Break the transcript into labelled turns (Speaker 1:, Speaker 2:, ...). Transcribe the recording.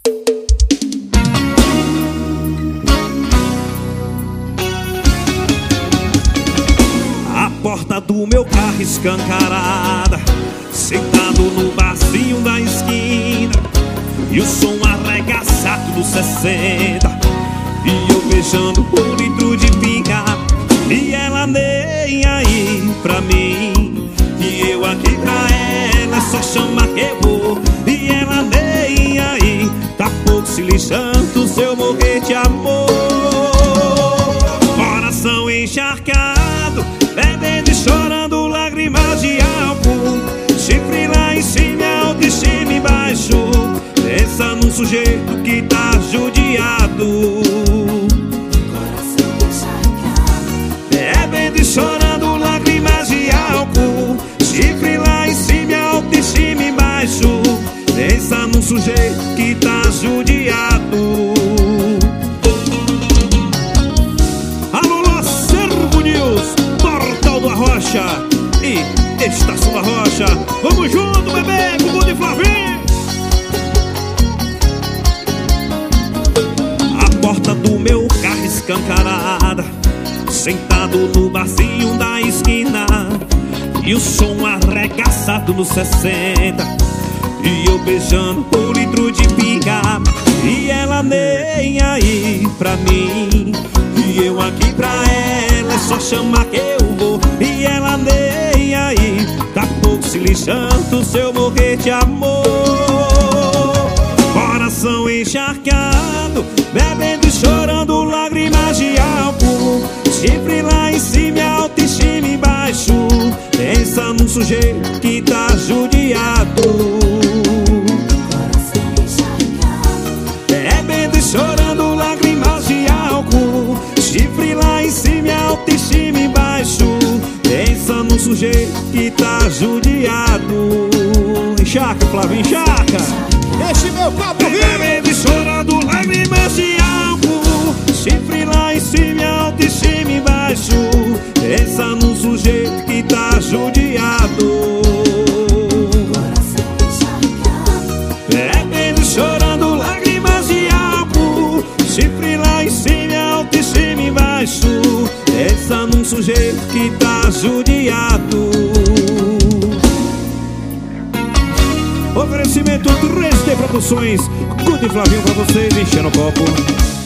Speaker 1: A porta do meu carro escancarada, sentado no barzinho da esquina, e o som arregaçado dos 60, e eu beijando um litro de pinga, e ela nem aí pra mim, e eu aqui pra ela, só chama que eu vou, e ela nem aí, tá pouco se lixando se eu morrer de amor. Coração encharcado, bebendo e chorando lágrimas de álcool, chifre lá em cima, autoestima embaixo, pensa num sujeito que tá judiado.
Speaker 2: Coração encharcado,
Speaker 1: Bebendo e chorando lágrimas de álcool, chifre lá em cima, autoestima embaixo, pensa num sujeito que tá judiado. Alô, Servo News, Portal do Arrocha e Estação da Rocha. Vamos junto, bebê, com o Gude Flavinho. A porta do meu carro escancarada, sentado no barzinho da esquina, e o som arregaçado nos 60, e eu beijando um litro de pinga, e ela nem aí pra mim, e eu aqui pra ela, é só chamar que eu vou, e ela nem aí, tá pouco se lixando se eu morrer de amor. Coração encharcado, bebendo e chorando lágrimas de álcool, chifre lá em cima, autoestima embaixo, pensa num sujeito que tá judiado.
Speaker 2: coração encharcado,
Speaker 1: Bebendo e chorando lágrimas de álcool, chifre lá em cima, autoestima embaixo, pensa num sujeito que tá judiado. Encharca, Flavinho, encharca.
Speaker 3: Deixe meu copo vir.
Speaker 1: Bebendo e chorando lágrimas de álcool, chifre lá em cima, autoestima embaixo, pensa num sujeito que tá judiado.
Speaker 2: coração encharcado,
Speaker 1: Bebendo e chorando lágrimas de álcool, chifre lá em cima, autoestima embaixo, pensa num sujeito que tá judiado. Oferecimento 3D Produções, Gude Flavinho pra vocês, enchendo o copo.